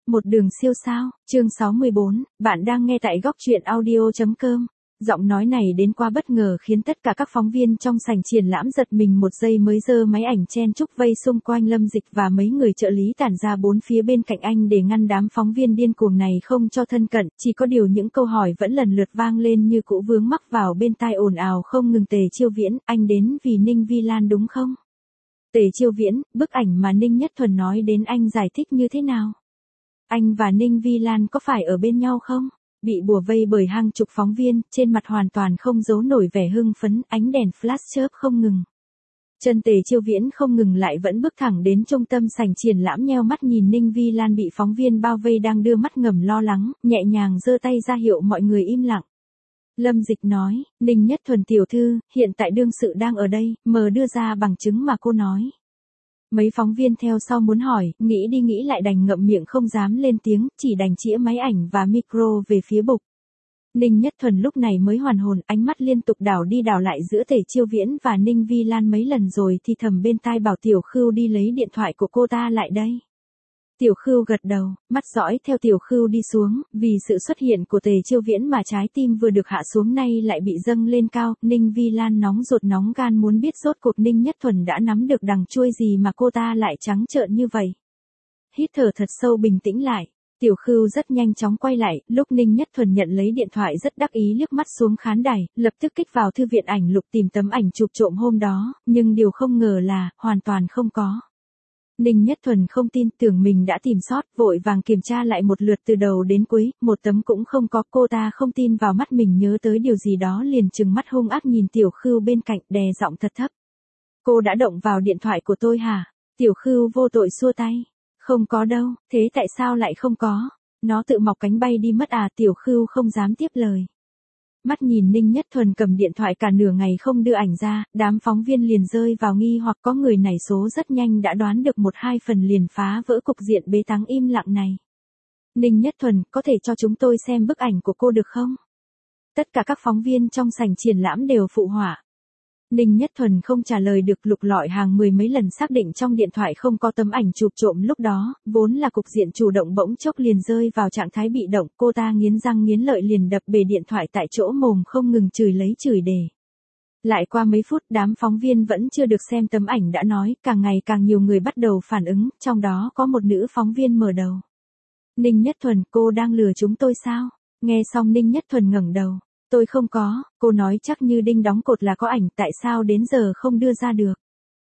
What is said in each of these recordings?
Một đường siêu sao, chương 64, bạn đang nghe tại góc truyện audio.com. Giọng nói này đến quá bất ngờ khiến tất cả các phóng viên trong sảnh triển lãm giật mình một giây mới giơ máy ảnh chen chúc vây xung quanh Lâm Dịch và mấy người trợ lý tản ra bốn phía bên cạnh anh để ngăn đám phóng viên điên cuồng này không cho thân cận, chỉ có điều những câu hỏi vẫn lần lượt vang lên như cũ vướng mắc vào bên tai ồn ào không ngừng. Tề Chiêu Viễn, anh đến vì Ninh Vi Lan đúng không? Tề Chiêu Viễn, bức ảnh mà Ninh Nhất Thuần nói đến anh giải thích như thế nào? Anh và Ninh Vi Lan có phải ở bên nhau không? Bị bủa vây bởi hàng chục phóng viên, trên mặt hoàn toàn không giấu nổi vẻ hưng phấn, ánh đèn flash chớp không ngừng. Chân Tề Chiêu Viễn không ngừng lại vẫn bước thẳng đến trung tâm sảnh triển lãm, nheo mắt nhìn Ninh Vi Lan bị phóng viên bao vây đang đưa mắt ngầm lo lắng, nhẹ nhàng giơ tay ra hiệu mọi người im lặng. Lâm Dịch nói, Ninh Nhất Thuần tiểu thư, hiện tại đương sự đang ở đây, mờ đưa ra bằng chứng mà cô nói. Mấy phóng viên theo sau muốn hỏi, nghĩ đi nghĩ lại đành ngậm miệng không dám lên tiếng, chỉ đành chĩa máy ảnh và micro về phía bục. Ninh Nhất Thuần lúc này mới hoàn hồn, ánh mắt liên tục đảo đi đảo lại giữa Tề Chiêu Viễn và Ninh Vi Lan mấy lần rồi thì thầm bên tai bảo Tiểu Khưu đi lấy điện thoại của cô ta lại đây. Tiểu Khưu gật đầu, mắt dõi theo Tiểu Khưu đi xuống, vì sự xuất hiện của Tề Chiêu Viễn mà trái tim vừa được hạ xuống nay lại bị dâng lên cao. Ninh Vi Lan nóng ruột nóng gan muốn biết rốt cuộc Ninh Nhất Thuần đã nắm được đằng chuôi gì mà cô ta lại trắng trợn như vậy. Hít thở thật sâu bình tĩnh lại, Tiểu Khưu rất nhanh chóng quay lại, lúc Ninh Nhất Thuần nhận lấy điện thoại rất đắc ý liếc mắt xuống khán đài, lập tức kích vào thư viện ảnh lục tìm tấm ảnh chụp trộm hôm đó, nhưng điều không ngờ là, hoàn toàn không có. Ninh Nhất Thuần không tin, tưởng mình đã tìm sót, vội vàng kiểm tra lại một lượt từ đầu đến cuối, một tấm cũng không có. Cô ta không tin vào mắt mình, nhớ tới điều gì đó liền trừng mắt hung ác nhìn Tiểu Khưu bên cạnh, đè giọng thật thấp. Cô đã động vào điện thoại của tôi hả? Tiểu Khưu vô tội xua tay. Không có đâu, thế tại sao lại không có? Nó tự mọc cánh bay đi mất à? Tiểu Khưu không dám tiếp lời. Mắt nhìn Ninh Nhất Thuần cầm điện thoại cả nửa ngày không đưa ảnh ra, đám phóng viên liền rơi vào nghi hoặc, có người nảy số rất nhanh đã đoán được một hai phần liền phá vỡ cục diện bế tắc im lặng này. Ninh Nhất Thuần, có thể cho chúng tôi xem bức ảnh của cô được không? Tất cả các phóng viên trong sảnh triển lãm đều phụ họa. Ninh Nhất Thuần không trả lời được, lục lọi hàng mười mấy lần xác định trong điện thoại không có tấm ảnh chụp trộm lúc đó, vốn là cục diện chủ động bỗng chốc liền rơi vào trạng thái bị động. Cô ta nghiến răng nghiến lợi liền đập bể điện thoại tại chỗ, mồm không ngừng chửi lấy chửi để. Lại qua mấy phút, đám phóng viên vẫn chưa được xem tấm ảnh đã nói, càng ngày càng nhiều người bắt đầu phản ứng, trong đó có một nữ phóng viên mở đầu. Ninh Nhất Thuần, cô đang lừa chúng tôi sao? Nghe xong Ninh Nhất Thuần ngẩng đầu. Tôi không có, cô nói chắc như đinh đóng cột là có ảnh, tại sao đến giờ không đưa ra được?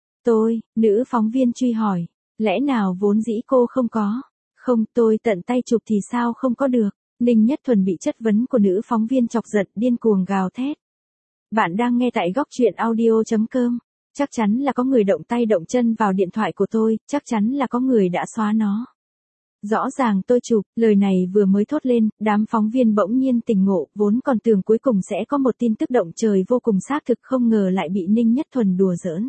Nữ phóng viên truy hỏi, lẽ nào vốn dĩ cô không có? Không, tôi tận tay chụp thì sao không có được? Ninh Nhất Thuần bị chất vấn của nữ phóng viên chọc giận, điên cuồng gào thét. Bạn đang nghe tại góc truyện audio.com. Chắc chắn là có người động tay động chân vào điện thoại của tôi, chắc chắn là có người đã xóa nó. Rõ ràng tôi chụp, lời này vừa mới thốt lên, đám phóng viên bỗng nhiên tỉnh ngộ, vốn còn tưởng cuối cùng sẽ có một tin tức động trời vô cùng xác thực, không ngờ lại bị Ninh Nhất Thuần đùa giỡn.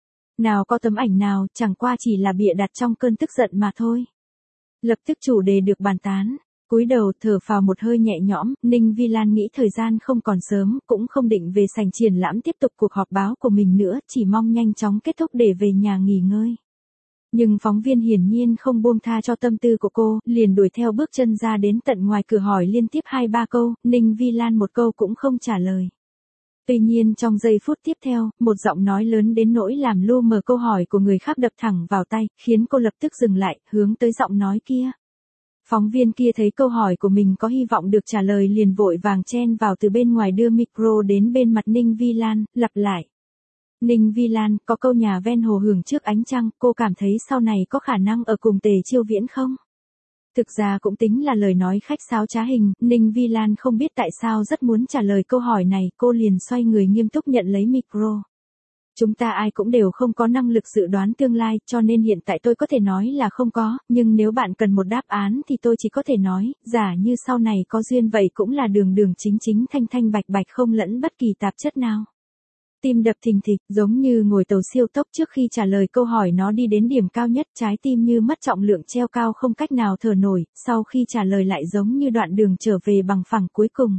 Nào có tấm ảnh nào, chẳng qua chỉ là bịa đặt trong cơn tức giận mà thôi. Lập tức chủ đề được bàn tán. Cúi đầu thở phào một hơi nhẹ nhõm, Ninh Vi Lan nghĩ thời gian không còn sớm, cũng không định về sảnh triển lãm tiếp tục cuộc họp báo của mình nữa, chỉ mong nhanh chóng kết thúc để về nhà nghỉ ngơi. Nhưng phóng viên hiển nhiên không buông tha cho tâm tư của cô, liền đuổi theo bước chân ra đến tận ngoài cửa hỏi liên tiếp 2-3 câu, Ninh Vi Lan một câu cũng không trả lời. Tuy nhiên trong giây phút tiếp theo, một giọng nói lớn đến nỗi làm lu mờ câu hỏi của người khác đập thẳng vào tay, khiến cô lập tức dừng lại, hướng tới giọng nói kia. Phóng viên kia thấy câu hỏi của mình có hy vọng được trả lời liền vội vàng chen vào từ bên ngoài đưa micro đến bên mặt Ninh Vi Lan, lặp lại. Ninh Vi Lan, có câu nhà ven hồ hưởng trước ánh trăng, cô cảm thấy sau này có khả năng ở cùng Tề Chiêu Viễn không? Thực ra cũng tính là lời nói khách sáo trá hình, Ninh Vi Lan không biết tại sao rất muốn trả lời câu hỏi này, cô liền xoay người nghiêm túc nhận lấy micro. Chúng ta ai cũng đều không có năng lực dự đoán tương lai, cho nên hiện tại tôi có thể nói là không có, nhưng nếu bạn cần một đáp án thì tôi chỉ có thể nói, giả như sau này có duyên vậy cũng là đường đường chính chính thanh thanh bạch bạch không lẫn bất kỳ tạp chất nào. Tim đập thình thịch, giống như ngồi tàu siêu tốc trước khi trả lời câu hỏi nó đi đến điểm cao nhất, trái tim như mất trọng lượng treo cao không cách nào thở nổi, sau khi trả lời lại giống như đoạn đường trở về bằng phẳng cuối cùng.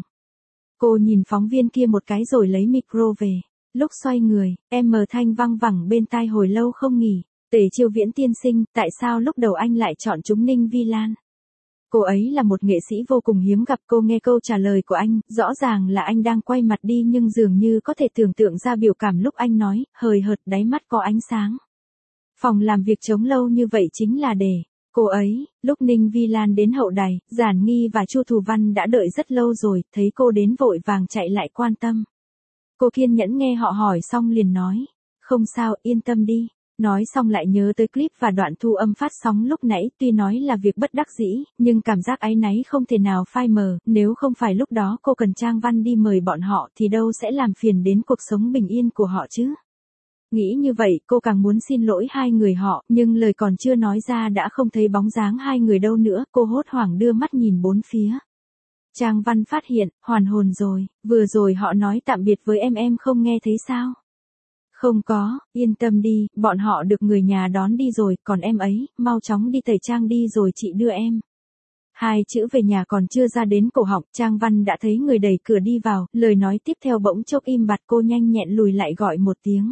Cô nhìn phóng viên kia một cái rồi lấy micro về. Lúc xoay người, thanh văng vẳng bên tai hồi lâu không nghỉ. Tề Chiêu Viễn tiên sinh, tại sao lúc đầu anh lại chọn chúng Ninh Vi Lan? Cô ấy là một nghệ sĩ vô cùng hiếm gặp. Cô nghe câu trả lời của anh, rõ ràng là anh đang quay mặt đi nhưng dường như có thể tưởng tượng ra biểu cảm lúc anh nói, hời hợt, đáy mắt có ánh sáng. Phòng làm việc trống lâu như vậy chính là để cô ấy. Lúc Ninh Vi Lan đến hậu đài, Giản Nghi và Chu Thù Văn đã đợi rất lâu rồi, thấy cô đến vội vàng chạy lại quan tâm. Cô kiên nhẫn nghe họ hỏi xong liền nói, không sao, yên tâm đi. Nói xong lại nhớ tới clip và đoạn thu âm phát sóng lúc nãy, tuy nói là việc bất đắc dĩ, nhưng cảm giác áy náy không thể nào phai mờ, nếu không phải lúc đó cô cần Trang Văn đi mời bọn họ thì đâu sẽ làm phiền đến cuộc sống bình yên của họ chứ. Nghĩ như vậy, cô càng muốn xin lỗi hai người họ, nhưng lời còn chưa nói ra đã không thấy bóng dáng hai người đâu nữa, cô hốt hoảng đưa mắt nhìn bốn phía. Trang Văn phát hiện, hoàn hồn rồi, vừa rồi họ nói tạm biệt với em không nghe thấy sao? Không có, yên tâm đi, bọn họ được người nhà đón đi rồi, còn em ấy, mau chóng đi tẩy trang đi rồi chị đưa em. Hai chữ về nhà còn chưa ra đến cổ họng, Trang Văn đã thấy người đẩy cửa đi vào, lời nói tiếp theo bỗng chốc im bặt, cô nhanh nhẹn lùi lại gọi một tiếng.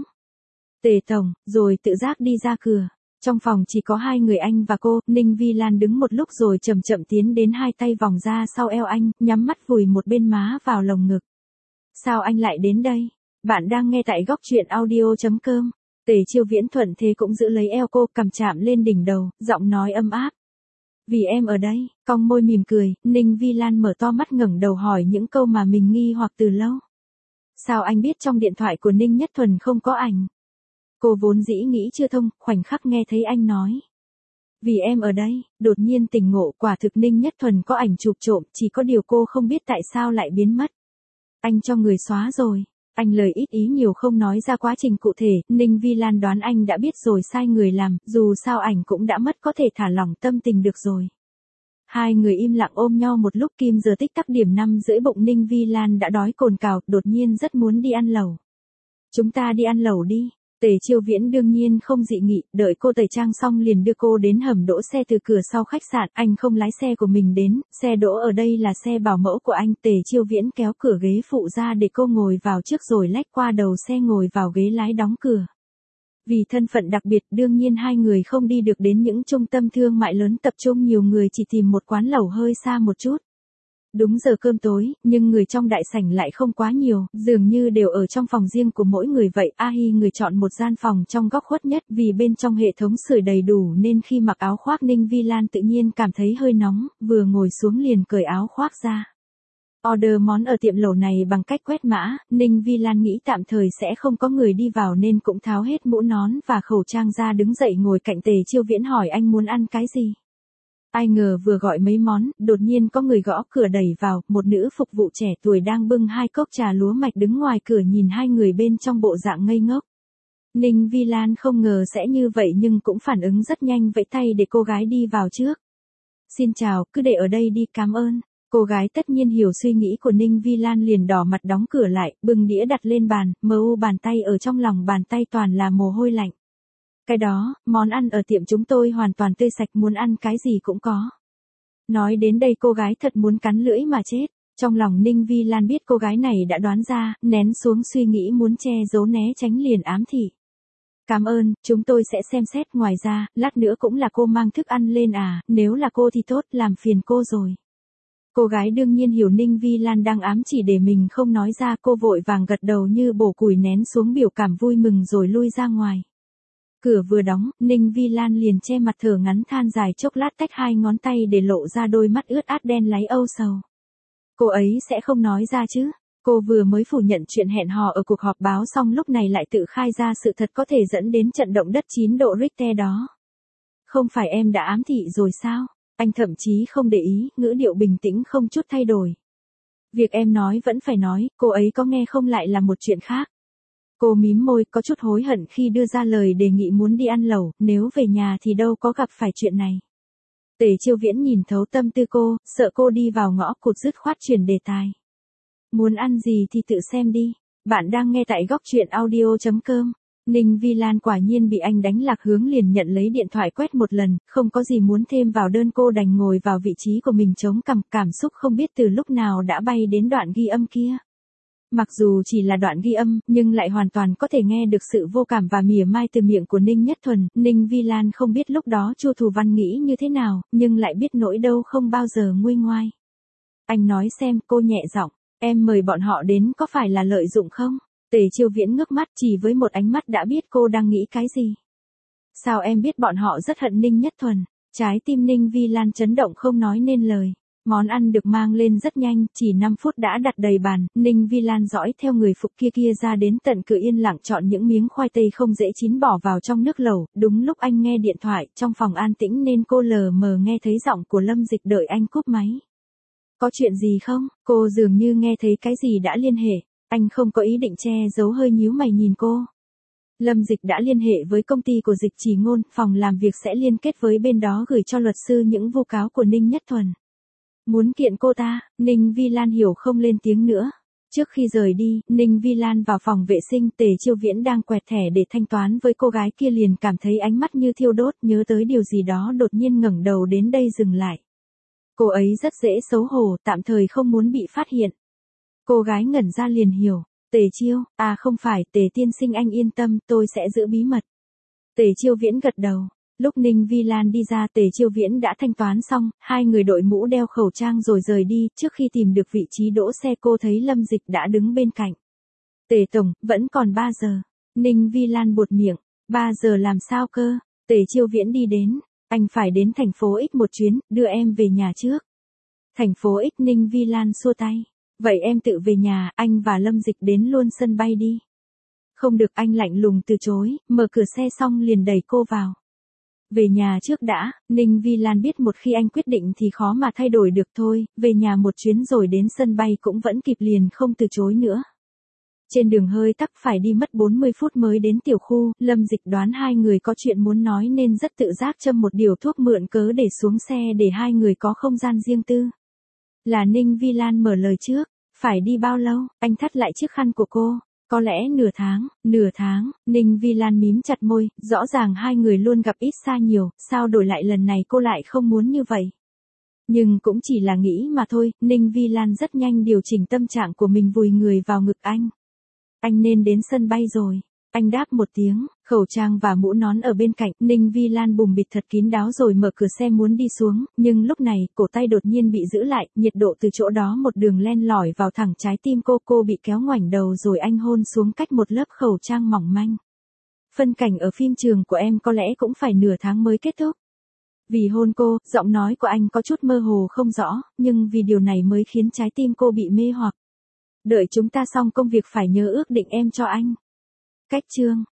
Tề Tổng, rồi tự giác đi ra cửa. Trong phòng chỉ có hai người anh và cô, Ninh Vi Lan đứng một lúc rồi chậm chậm tiến đến, hai tay vòng ra sau eo anh, nhắm mắt vùi một bên má vào lồng ngực. Sao anh lại đến đây? Bạn đang nghe tại góc truyện audio.com. Tề Chiêu Viễn thuận thế cũng giữ lấy eo cô, cầm chạm lên đỉnh đầu, giọng nói ấm áp. Vì em ở đây, cong môi mỉm cười, Ninh Vi Lan mở to mắt ngẩng đầu hỏi những câu mà mình nghi hoặc từ lâu. Sao anh biết trong điện thoại của Ninh Nhất Thuần không có ảnh? Cô vốn dĩ nghĩ chưa thông, khoảnh khắc nghe thấy anh nói. Vì em ở đây, đột nhiên tỉnh ngộ, quả thực Ninh Nhất Thuần có ảnh chụp trộm, chỉ có điều cô không biết tại sao lại biến mất. Anh cho người xóa rồi. Anh lời ít ý nhiều không nói ra quá trình cụ thể, Ninh Vi Lan đoán anh đã biết rồi, sai người làm, dù sao ảnh cũng đã mất, có thể thả lỏng tâm tình được rồi. Hai người im lặng ôm nhau một lúc, kim giờ tích tắc điểm 5:30, bụng Ninh Vi Lan đã đói cồn cào, đột nhiên rất muốn đi ăn lẩu. Chúng ta đi ăn lẩu đi. Tề Chiêu Viễn đương nhiên không dị nghị, đợi cô tẩy trang xong liền đưa cô đến hầm đỗ xe từ cửa sau khách sạn, anh không lái xe của mình đến, xe đỗ ở đây là xe bảo mẫu của anh. Tề Chiêu Viễn kéo cửa ghế phụ ra để cô ngồi vào trước rồi lách qua đầu xe ngồi vào ghế lái đóng cửa. Vì thân phận đặc biệt, đương nhiên hai người không đi được đến những trung tâm thương mại lớn tập trung nhiều người, chỉ tìm một quán lẩu hơi xa một chút. Đúng giờ cơm tối, nhưng người trong đại sảnh lại không quá nhiều, dường như đều ở trong phòng riêng của mỗi người vậy. A Hi người chọn một gian phòng trong góc khuất nhất, vì bên trong hệ thống sưởi đầy đủ nên khi mặc áo khoác Ninh Vi Lan tự nhiên cảm thấy hơi nóng, vừa ngồi xuống liền cởi áo khoác ra. Order món ở tiệm lẩu này bằng cách quét mã, Ninh Vi Lan nghĩ tạm thời sẽ không có người đi vào nên cũng tháo hết mũ nón và khẩu trang ra, đứng dậy ngồi cạnh Tề Chiêu Viễn hỏi anh muốn ăn cái gì. Ai ngờ vừa gọi mấy món, đột nhiên có người gõ cửa đẩy vào, một nữ phục vụ trẻ tuổi đang bưng hai cốc trà lúa mạch đứng ngoài cửa nhìn hai người bên trong bộ dạng ngây ngốc. Ninh Vi Lan không ngờ sẽ như vậy nhưng cũng phản ứng rất nhanh, vẫy tay để cô gái đi vào trước. Xin chào, cứ để ở đây đi, cảm ơn. Cô gái tất nhiên hiểu suy nghĩ của Ninh Vi Lan liền đỏ mặt đóng cửa lại, bưng đĩa đặt lên bàn, bàn tay ở trong lòng bàn tay toàn là mồ hôi lạnh. Cái đó, món ăn ở tiệm chúng tôi hoàn toàn tươi sạch, muốn ăn cái gì cũng có. Nói đến đây cô gái thật muốn cắn lưỡi mà chết. Trong lòng Ninh Vi Lan biết cô gái này đã đoán ra, nén xuống suy nghĩ muốn che giấu né tránh liền ám thị. Cảm ơn, chúng tôi sẽ xem xét, ngoài ra, lát nữa cũng là cô mang thức ăn lên à, nếu là cô thì tốt, làm phiền cô rồi. Cô gái đương nhiên hiểu Ninh Vi Lan đang ám chỉ để mình không nói ra, cô vội vàng gật đầu như bổ củi, nén xuống biểu cảm vui mừng rồi lui ra ngoài. Cửa vừa đóng, Ninh Vi Lan liền che mặt thở ngắn than dài chốc lát, tách hai ngón tay để lộ ra đôi mắt ướt át đen láy âu sầu. Cô ấy sẽ không nói ra chứ? Cô vừa mới phủ nhận chuyện hẹn hò ở cuộc họp báo xong lúc này lại tự khai ra sự thật có thể dẫn đến trận động đất 9 độ Richter đó. Không phải em đã ám thị rồi sao? Anh thậm chí không để ý, ngữ điệu bình tĩnh không chút thay đổi. Việc em nói vẫn phải nói, cô ấy có nghe không lại là một chuyện khác. Cô mím môi, có chút hối hận khi đưa ra lời đề nghị muốn đi ăn lẩu, nếu về nhà thì đâu có gặp phải chuyện này. Tề Chiêu Viễn nhìn thấu tâm tư cô, sợ cô đi vào ngõ cụt dứt khoát chuyển đề tài. Muốn ăn gì thì tự xem đi. Bạn đang nghe tại góc truyện audio.com. Ninh Vi Lan quả nhiên bị anh đánh lạc hướng, liền nhận lấy điện thoại quét một lần, không có gì muốn thêm vào đơn, cô đành ngồi vào vị trí của mình chống cằm, cảm xúc không biết từ lúc nào đã bay đến đoạn ghi âm kia. Mặc dù chỉ là đoạn ghi âm, nhưng lại hoàn toàn có thể nghe được sự vô cảm và mỉa mai từ miệng của Ninh Nhất Thuần. Ninh Vi Lan không biết lúc đó Chu Thù Văn nghĩ như thế nào, nhưng lại biết nỗi đau không bao giờ nguôi ngoai. Anh nói xem, cô nhẹ giọng, em mời bọn họ đến có phải là lợi dụng không? Tề Chiêu Viễn ngước mắt, chỉ với một ánh mắt đã biết cô đang nghĩ cái gì. Sao em biết bọn họ rất hận Ninh Nhất Thuần? Trái tim Ninh Vi Lan chấn động không nói nên lời. Món ăn được mang lên rất nhanh, chỉ 5 phút đã đặt đầy bàn. Ninh Vi Lan dõi theo người phục kia ra đến tận cửa yên lặng chọn những miếng khoai tây không dễ chín bỏ vào trong nước lẩu. Đúng lúc anh nghe điện thoại, trong phòng an tĩnh nên cô lờ mờ nghe thấy giọng của Lâm Dịch đợi anh cúp máy. Có chuyện gì không? Cô dường như nghe thấy cái gì đã liên hệ. Anh không có ý định che giấu, hơi nhíu mày nhìn cô. Lâm Dịch đã liên hệ với công ty của Dịch Chỉ Ngôn, phòng làm việc sẽ liên kết với bên đó gửi cho luật sư những vu cáo của Ninh Nhất Thuần. Muốn kiện cô ta. Ninh Vi Lan hiểu không lên tiếng nữa. Trước khi rời đi, Ninh Vi Lan vào phòng vệ sinh, Tề Chiêu Viễn đang quẹt thẻ để thanh toán với cô gái kia liền cảm thấy ánh mắt như thiêu đốt, nhớ tới điều gì đó đột nhiên ngẩng đầu đến đây dừng lại. Cô ấy rất dễ xấu hổ, tạm thời không muốn bị phát hiện. Cô gái ngẩn ra liền hiểu. Tề Chiêu, không phải, Tề tiên sinh anh yên tâm, tôi sẽ giữ bí mật. Tề Chiêu Viễn gật đầu. Lúc Ninh Vi Lan đi ra, Tề Chiêu Viễn đã thanh toán xong, hai người đội mũ đeo khẩu trang rồi rời đi. Trước khi tìm được vị trí đỗ xe cô thấy Lâm Dịch đã đứng bên cạnh. Tề tổng, vẫn còn 3 giờ. Ninh Vi Lan buột miệng. 3 giờ làm sao cơ? Tề Chiêu Viễn đi đến. Anh phải đến thành phố X một chuyến, đưa em về nhà trước. Thành phố X. Ninh Vi Lan xua tay. Vậy em tự về nhà, anh và Lâm Dịch đến luôn sân bay đi. Không được, anh lạnh lùng từ chối, mở cửa xe xong liền đẩy cô vào. Về nhà trước đã. Ninh Vi Lan biết một khi anh quyết định thì khó mà thay đổi được thôi, về nhà một chuyến rồi đến sân bay cũng vẫn kịp liền không từ chối nữa. Trên đường hơi tắc phải đi mất 40 phút mới đến tiểu khu, Lâm Dịch đoán hai người có chuyện muốn nói nên rất tự giác châm một điều thuốc mượn cớ để xuống xe để hai người có không gian riêng tư. Là Ninh Vi Lan mở lời trước. Phải đi bao lâu? Anh thắt lại chiếc khăn của cô. Có lẽ nửa tháng, Ninh Vi Lan mím chặt môi, rõ ràng hai người luôn gặp ít xa nhiều, sao đổi lại lần này cô lại không muốn như vậy. Nhưng cũng chỉ là nghĩ mà thôi, Ninh Vi Lan rất nhanh điều chỉnh tâm trạng của mình vùi người vào ngực anh. Anh nên đến sân bay rồi. Anh đáp một tiếng, khẩu trang và mũ nón ở bên cạnh, Ninh Vi Lan bùng bịt thật kín đáo rồi mở cửa xe muốn đi xuống, nhưng lúc này, cổ tay đột nhiên bị giữ lại, nhiệt độ từ chỗ đó một đường len lỏi vào thẳng trái tim cô bị kéo ngoảnh đầu rồi anh hôn xuống cách một lớp khẩu trang mỏng manh. Phân cảnh ở phim trường của em có lẽ cũng phải nửa tháng mới kết thúc. Vì hôn cô, giọng nói của anh có chút mơ hồ không rõ, nhưng vì điều này mới khiến trái tim cô bị mê hoặc. Đợi chúng ta xong công việc phải nhớ ước định em cho anh. Cách chương